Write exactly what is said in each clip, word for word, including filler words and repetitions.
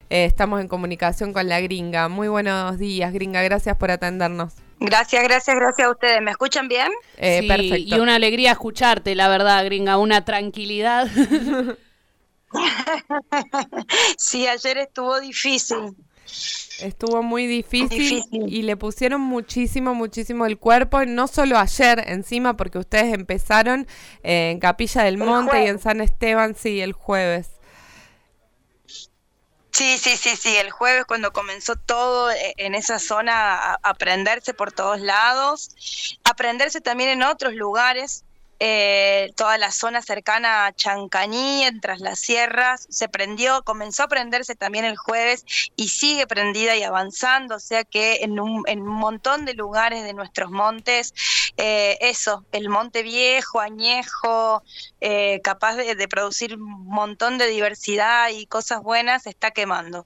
eh, estamos en comunicación con la Gringa. Muy buenos días, Gringa, gracias por atendernos. Gracias, gracias, gracias a ustedes. ¿Me escuchan bien? Eh, sí, perfecto. Y una alegría escucharte, la verdad, Gringa, una tranquilidad. Sí, ayer estuvo difícil. Estuvo muy difícil, difícil y le pusieron muchísimo, muchísimo el cuerpo, no solo ayer encima, porque ustedes empezaron eh, en Capilla del Monte y en San Esteban, sí, el jueves. Sí, sí, sí, sí, el jueves cuando comenzó todo en esa zona a, a prenderse por todos lados, a prenderse también en otros lugares. Eh, toda la zona cercana a Chancaní, entre las sierras, se prendió, comenzó a prenderse también el jueves y sigue prendida y avanzando, o sea que en un, en un montón de lugares de nuestros montes, eh, eso, el monte viejo, añejo, eh, capaz de, de producir un montón de diversidad y cosas buenas, se está quemando.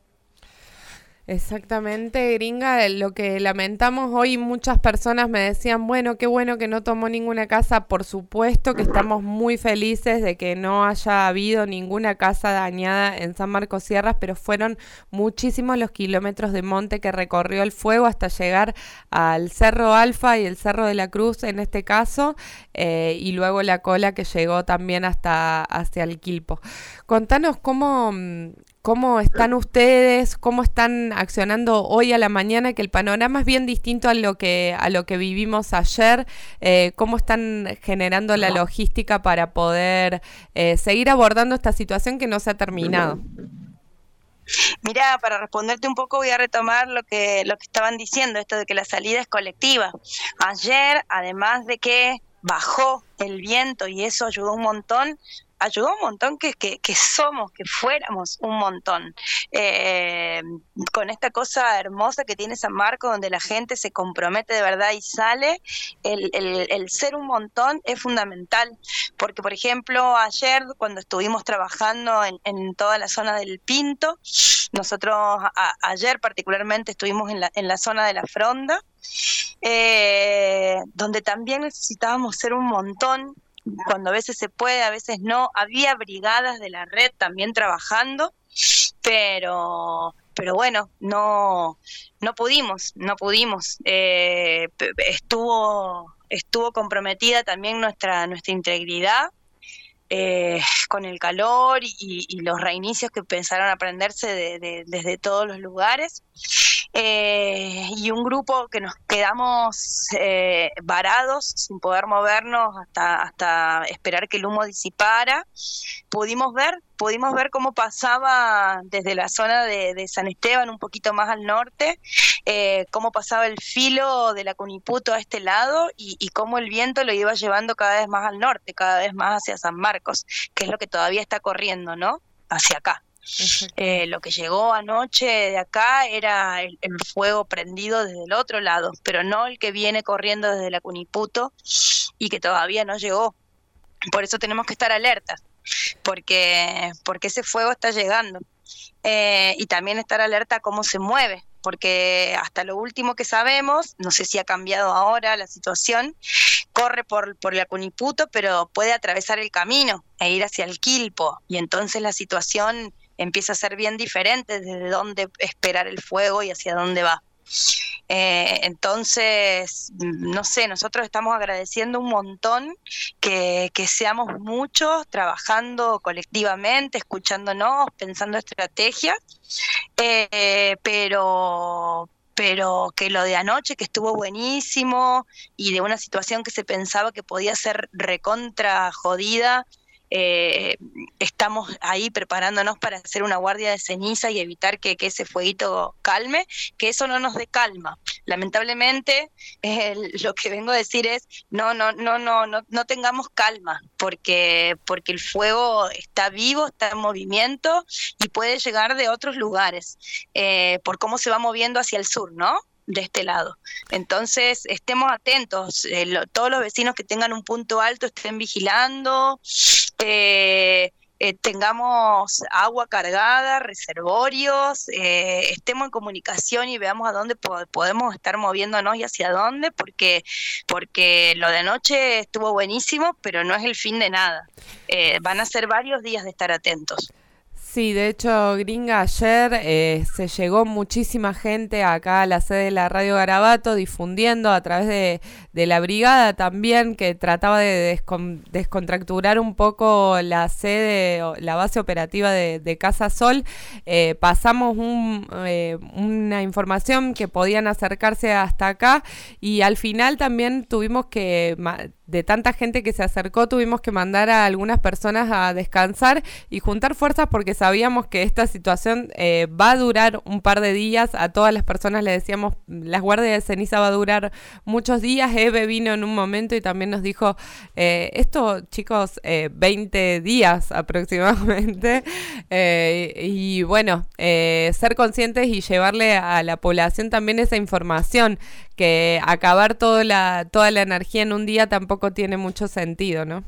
Exactamente, Gringa, lo que lamentamos hoy, muchas personas me decían, bueno, qué bueno que no tomó ninguna casa, por supuesto que estamos muy felices de que no haya habido ninguna casa dañada en San Marcos Sierras, pero fueron muchísimos los kilómetros de monte que recorrió el fuego hasta llegar al Cerro Alfa y el Cerro de la Cruz en este caso, eh, y luego la cola que llegó también hasta hacia el Quilpo. Contanos cómo... ¿Cómo están ustedes? ¿Cómo están accionando hoy a la mañana? Que el panorama es bien distinto a lo que a lo que vivimos ayer. Eh, ¿Cómo están generando la logística para poder eh, seguir abordando esta situación que no se ha terminado? Mira, para responderte un poco voy a retomar lo que lo que estaban diciendo, esto de que la salida es colectiva. Ayer, además de que bajó el viento y eso ayudó un montón, ayudó un montón que, que, que somos, que fuéramos un montón, eh, con esta cosa hermosa que tiene San Marcos, donde la gente se compromete de verdad y sale, el, el, el ser un montón es fundamental, porque por ejemplo ayer cuando estuvimos trabajando en, en toda la zona del Pinto, nosotros a, ayer particularmente estuvimos en la, en la zona de la Fronda, eh, donde también necesitábamos ser un montón, cuando a veces se puede, a veces no. Había brigadas de la red también trabajando, pero pero bueno, no no pudimos, no pudimos. Eh, estuvo estuvo comprometida también nuestra nuestra integridad eh, con el calor y, y los reinicios que empezaron a prenderse de, de, desde todos los lugares. Eh, y un grupo que nos quedamos eh, varados sin poder movernos hasta, hasta esperar que el humo disipara. Pudimos ver, pudimos ver cómo pasaba desde la zona de, de San Esteban, un poquito más al norte, eh, cómo pasaba el filo de la Cuniputo a este lado y, y cómo el viento lo iba llevando cada vez más al norte, cada vez más hacia San Marcos, que es lo que todavía está corriendo, ¿no? Hacia acá. Eh, lo que llegó anoche de acá era el, el fuego prendido desde el otro lado, pero no el que viene corriendo desde la Cuniputo y que todavía no llegó. Por eso tenemos que estar alertas, porque, porque ese fuego está llegando. Eh, y también estar alerta a cómo se mueve, porque hasta lo último que sabemos, no sé si ha cambiado ahora la situación, corre por, por la Cuniputo, pero puede atravesar el camino e ir hacia el Quilpo, y entonces la situación empieza a ser bien diferente desde dónde esperar el fuego y hacia dónde va. Eh, entonces, no sé, nosotros estamos agradeciendo un montón que, que seamos muchos trabajando colectivamente, escuchándonos, pensando estrategias, eh, pero... pero que lo de anoche, que estuvo buenísimo, y de una situación que se pensaba que podía ser recontra jodida, eh, estamos ahí preparándonos para hacer una guardia de ceniza y evitar que, que ese fueguito calme, que eso no nos dé calma. Lamentablemente, eh, lo que vengo a decir es, no, no, no, no, no, no tengamos calma, porque, porque el fuego está vivo, está en movimiento y puede llegar de otros lugares, eh, por cómo se va moviendo hacia el sur, ¿no? De este lado. Entonces, estemos atentos, eh, lo, todos los vecinos que tengan un punto alto estén vigilando, eh, eh, tengamos agua cargada, reservorios, eh, estemos en comunicación y veamos a dónde po- podemos estar moviéndonos y hacia dónde, porque, porque lo de anoche estuvo buenísimo, pero no es el fin de nada. Eh, van a ser varios días de estar atentos. Sí, de hecho, Gringa, ayer eh, se llegó muchísima gente acá a la sede de la Radio Garabato difundiendo a través de, de la brigada también, que trataba de descon- descontracturar un poco la sede, la base operativa de, de Casa Sol. Eh, pasamos un, eh, una información que podían acercarse hasta acá y al final también tuvimos que... de tanta gente que se acercó, tuvimos que mandar a algunas personas a descansar y juntar fuerzas porque sabíamos que esta situación eh, va a durar un par de días. A todas las personas le decíamos, la guardia de ceniza va a durar muchos días. Eve vino en un momento y también nos dijo, eh, esto, chicos, eh, veinte días aproximadamente. Eh, y bueno, eh, ser conscientes y llevarle a la población también esa información, que acabar toda la, toda la energía en un día tampoco tiene mucho sentido, ¿no?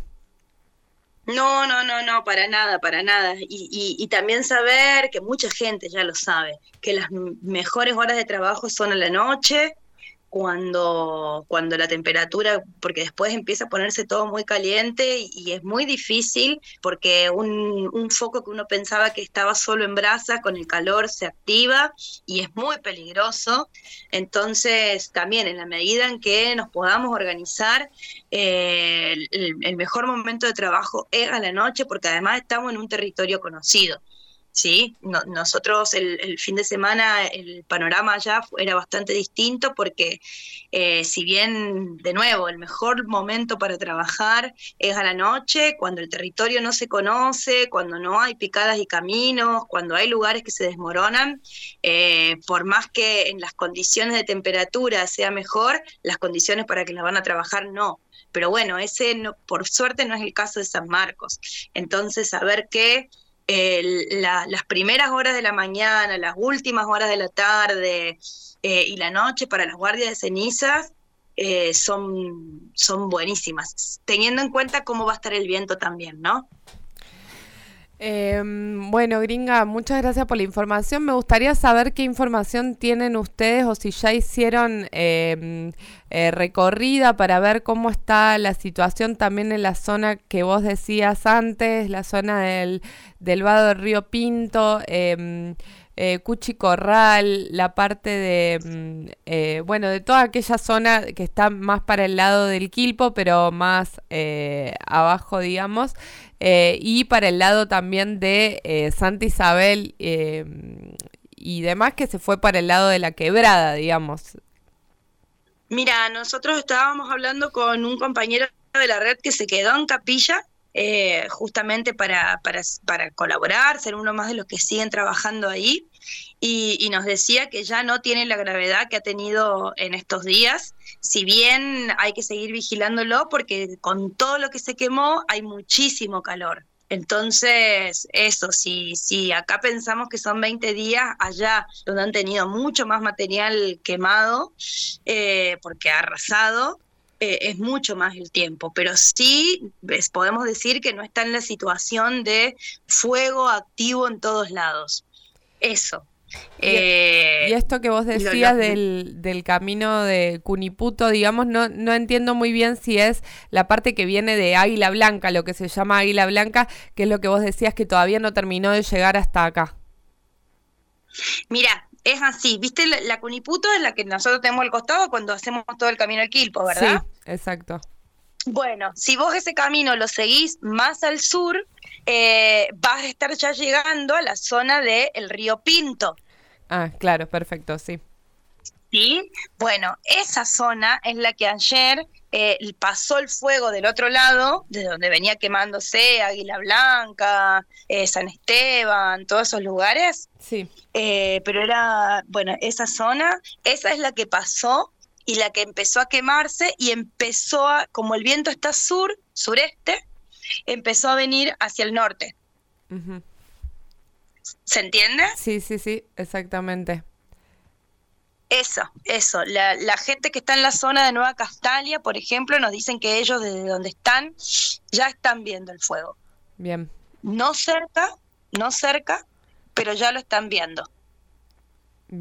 No, no, no, no, para nada, para nada. Y, y, y también saber que mucha gente ya lo sabe, que las m- mejores horas de trabajo son a la noche, cuando, cuando la temperatura, porque después empieza a ponerse todo muy caliente y, y es muy difícil porque un, un foco que uno pensaba que estaba solo en brasa, con el calor se activa y es muy peligroso. Entonces, también en la medida en que nos podamos organizar, eh, el, el mejor momento de trabajo es a la noche porque además estamos en un territorio conocido. Sí, no, nosotros el, el fin de semana el panorama allá fu- era bastante distinto porque eh, si bien, de nuevo, el mejor momento para trabajar es a la noche, cuando el territorio no se conoce, cuando no hay picadas y caminos, cuando hay lugares que se desmoronan, eh, por más que en las condiciones de temperatura sea mejor, las condiciones para que las van a trabajar no. Pero bueno, ese no, por suerte no es el caso de San Marcos. Entonces, saber que el- la- las primeras horas de la mañana, las últimas horas de la tarde eh, y la noche para las guardias de cenizas eh, son, son buenísimas, teniendo en cuenta cómo va a estar el viento también, ¿no? Eh, bueno, Gringa, muchas gracias por la información. Me gustaría saber qué información tienen ustedes o si ya hicieron eh, eh, recorrida para ver cómo está la situación también en la zona que vos decías antes, la zona del, del vado del Río Pinto, eh, eh, Cuchi Corral, la parte de, mm, eh, bueno, de toda aquella zona que está más para el lado del Quilpo, pero más eh, abajo, digamos. Eh, y para el lado también de eh, Santa Isabel eh, y demás, que se fue para el lado de la quebrada, digamos. Mira, nosotros estábamos hablando con un compañero de la red que se quedó en Capilla, eh, justamente para, para, para colaborar, ser uno más de los que siguen trabajando ahí, y, y nos decía que ya no tiene la gravedad que ha tenido en estos días, si bien hay que seguir vigilándolo porque con todo lo que se quemó hay muchísimo calor. Entonces, eso, si, si acá pensamos que son veinte días, allá donde han tenido mucho más material quemado, eh, porque ha arrasado, eh, es mucho más el tiempo, pero sí ves, podemos decir que no está en la situación de fuego activo en todos lados. Eso. Y, y Eh, esto que vos lo, decías lo, del, del camino de Cuniputo, digamos, no, no entiendo muy bien si es la parte que viene de Águila Blanca, lo que se llama Águila Blanca, que es lo que vos decías que todavía no terminó de llegar hasta acá. Mira, es así, ¿viste? La, la Cuniputo es la que nosotros tenemos al costado cuando hacemos todo el camino al Quilpo, Sí, ¿verdad? exacto. Bueno, si vos ese camino lo seguís más al sur, eh, vas a estar ya llegando a la zona del río Pinto. Ah, claro, perfecto, sí. ¿Sí? Bueno, esa zona es la que ayer eh, pasó el fuego del otro lado, de donde venía quemándose Águila Blanca, eh, San Esteban, todos esos lugares. Sí. Eh, pero era, bueno, esa zona, esa es la que pasó y la que empezó a quemarse y empezó a, como el viento está sur, sureste, empezó a venir hacia el norte. Uh-huh. ¿Se entiende? Sí, sí, sí, exactamente. Eso, eso. La, la gente que está en la zona de Nueva Castalia, por ejemplo, nos dicen que ellos desde donde están ya están viendo el fuego. Bien. No cerca, no cerca, pero ya lo están viendo. Bien.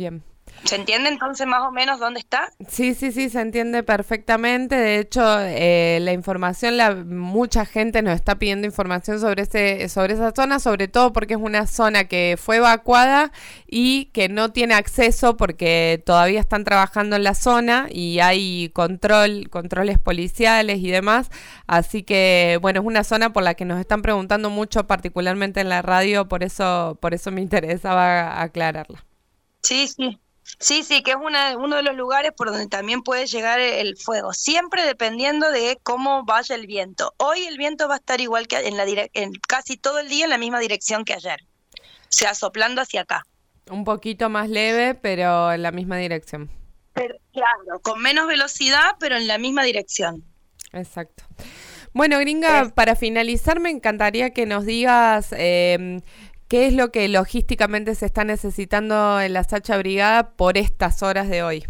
¿Se entiende entonces más o menos dónde está? Sí, sí, sí, se entiende perfectamente. De hecho, eh, la información, la, mucha gente nos está pidiendo información sobre ese, sobre esa zona, sobre todo porque es una zona que fue evacuada y que no tiene acceso porque todavía están trabajando en la zona y hay control, controles policiales y demás. Así que, bueno, es una zona por la que nos están preguntando mucho, particularmente en la radio, por eso, por eso me interesaba aclararla. Sí, sí. Sí, sí, que es una, uno de los lugares por donde también puede llegar el fuego, siempre dependiendo de cómo vaya el viento. Hoy el viento va a estar igual que en la dire- en casi todo el día en la misma dirección que ayer, o sea, soplando hacia acá. Un poquito más leve, pero en la misma dirección. Pero, claro, con menos velocidad, pero en la misma dirección. Exacto. Bueno, Gringa, Es- para finalizar me encantaría que nos digas eh, qué es lo que logísticamente se está necesitando en la Sacha Brigada por estas horas de hoy.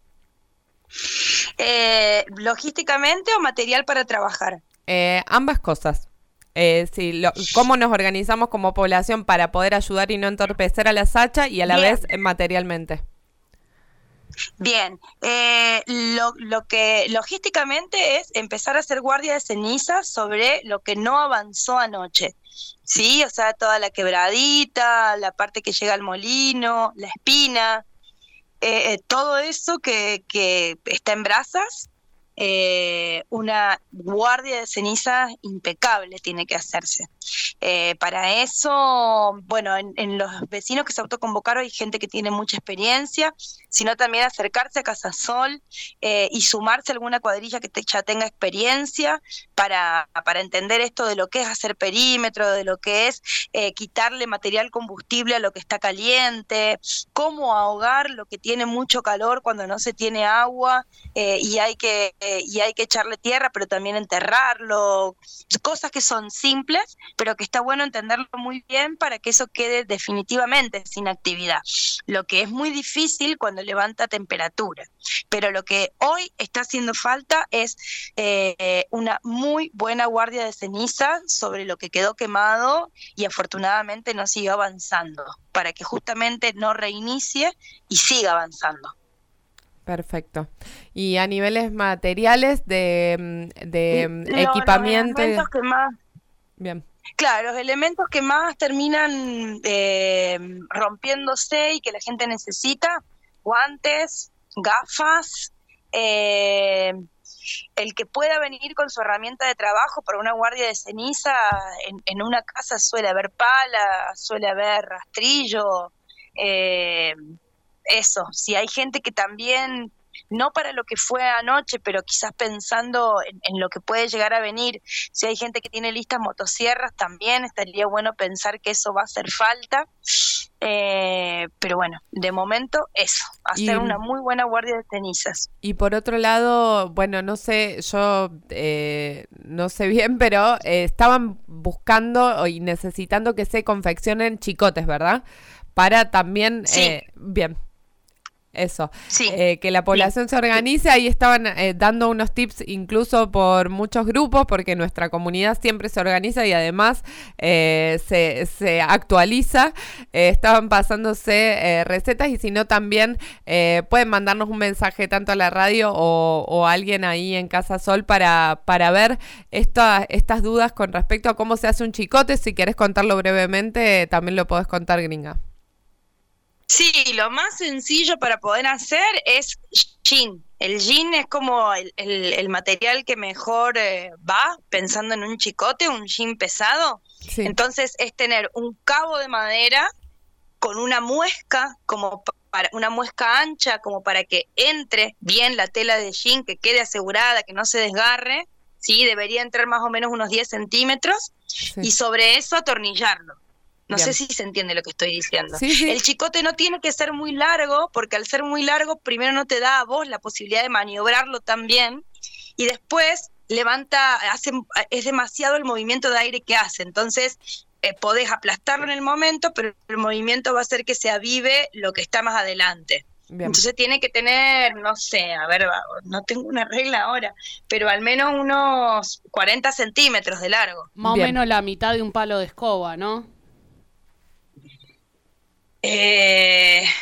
eh, ¿logísticamente o material para trabajar? Eh, ambas cosas. Eh, sí, lo- cómo nos organizamos como población para poder ayudar y no entorpecer a la Sacha y a la Bien. vez eh, materialmente. Bien, eh, lo, lo que logísticamente es empezar a hacer guardia de cenizas sobre lo que no avanzó anoche, ¿sí? O sea, toda la quebradita, la parte que llega al molino, la espina, eh, eh, todo eso que, que está en brasas, eh, una guardia de cenizas impecable tiene que hacerse. Eh, para eso, bueno, en, en los vecinos que se autoconvocaron hay gente que tiene mucha experiencia, sino también acercarse a Casasol eh, y sumarse a alguna cuadrilla que te, ya tenga experiencia para, para entender esto de lo que es hacer perímetro, de lo que es eh, quitarle material combustible a lo que está caliente, cómo ahogar lo que tiene mucho calor cuando no se tiene agua eh, y, hay que, eh, y hay que echarle tierra, pero también enterrarlo, cosas que son simples, pero que está bueno entenderlo muy bien para que eso quede definitivamente sin actividad. Lo que es muy difícil cuando levanta temperatura, pero lo que hoy está haciendo falta es eh, una muy buena guardia de ceniza sobre lo que quedó quemado y afortunadamente no siguió avanzando, para que justamente no reinicie y siga avanzando. Perfecto. Y a niveles materiales de, mm, de mm, Lo- equipamiento. Los y- elementos que más, Bien. claro, los elementos que más terminan eh, rompiéndose y que la gente necesita, guantes, gafas, eh, el que pueda venir con su herramienta de trabajo para una guardia de ceniza, en, en una casa suele haber pala, suele haber rastrillo, eh, eso, si hay gente que también, no para lo que fue anoche, pero quizás pensando en, en lo que puede llegar a venir, si hay gente que tiene listas motosierras, también estaría bueno pensar que eso va a hacer falta. Eh, pero bueno, de momento eso, hacer Y, una muy buena guardia de cenizas. y por otro lado, bueno, no sé, yo eh, no sé bien, pero eh, estaban buscando y necesitando que se confeccionen chicotes, ¿verdad? Para también, Sí. eh, bien. Eso, Sí, eh, que la población sí, se organice, ahí estaban eh, dando unos tips incluso por muchos grupos, porque nuestra comunidad siempre se organiza y además eh, se, se actualiza, eh, estaban pasándose eh, recetas y si no también eh, pueden mandarnos un mensaje tanto a la radio o, o a alguien ahí en Casa Sol para, para ver esta, estas dudas con respecto a cómo se hace un chicote. Si querés contarlo brevemente, también lo podés contar, Gringa. Sí, lo más sencillo para poder hacer es jean. El jean es como el, el- el material que mejor eh, va pensando en un chicote, un jean pesado. Sí, Entonces es tener un cabo de madera con una muesca, como pa- para una muesca ancha, como para que entre bien la tela de jean, que quede asegurada, que no se desgarre. Sí, debería entrar más o menos unos diez centímetros sí. y sobre eso atornillarlo. No Bien. sé si se entiende lo que estoy diciendo. Sí, sí. El chicote no tiene que ser muy largo, porque al ser muy largo, primero no te da a vos la posibilidad de maniobrarlo tan bien, y después levanta, hace, es demasiado el movimiento de aire que hace. Entonces, eh, podés aplastarlo en el momento, pero el movimiento va a hacer que se avive lo que está más adelante. Bien. Entonces tiene que tener, no sé, a ver, va- no tengo una regla ahora, pero al menos unos cuarenta centímetros de largo. Más Bien. o menos la mitad de un palo de escoba, ¿no? Eh, Ahí sí,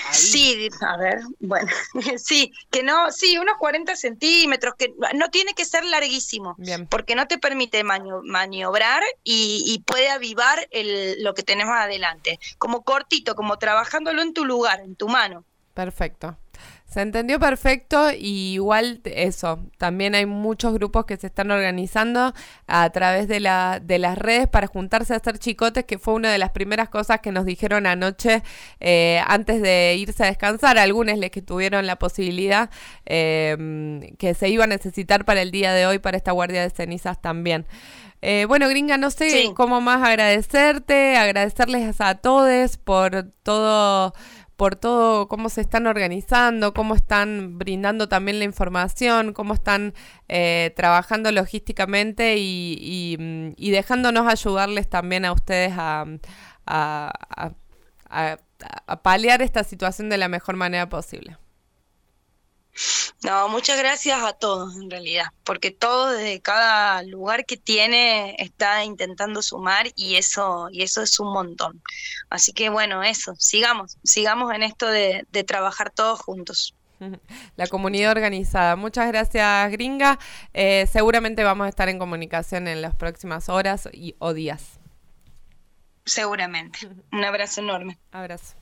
Y, a ver, bueno, sí, que no, sí, unos cuarenta centímetros, que no tiene que ser larguísimo, Bien. porque no te permite mani- maniobrar y, y puede avivar el, lo que tenemos adelante. Como cortito, como trabajándolo en tu lugar, en tu mano. Perfecto. Se entendió perfecto y igual eso, también hay muchos grupos que se están organizando a través de, la, de las redes para juntarse a hacer chicotes, que fue una de las primeras cosas que nos dijeron anoche eh, antes de irse a descansar, algunos les que tuvieron la posibilidad eh, que se iba a necesitar para el día de hoy, para esta guardia de cenizas también. Eh, bueno, Gringa, no sé Sí. cómo más agradecerte, agradecerles a todos por todo... por todo cómo se están organizando, cómo están brindando también la información, cómo están eh, trabajando logísticamente y, y, y dejándonos ayudarles también a ustedes a, a, a, a, a paliar esta situación de la mejor manera posible. No, muchas gracias a todos en realidad, porque todo desde cada lugar que tiene está intentando sumar y eso, y eso es un montón. Así que bueno, eso, sigamos, sigamos en esto de, de trabajar todos juntos. La comunidad organizada. Muchas gracias, Gringa. Eh, seguramente vamos a estar en comunicación en las próximas horas y, o días. Seguramente. Un abrazo enorme. Abrazo.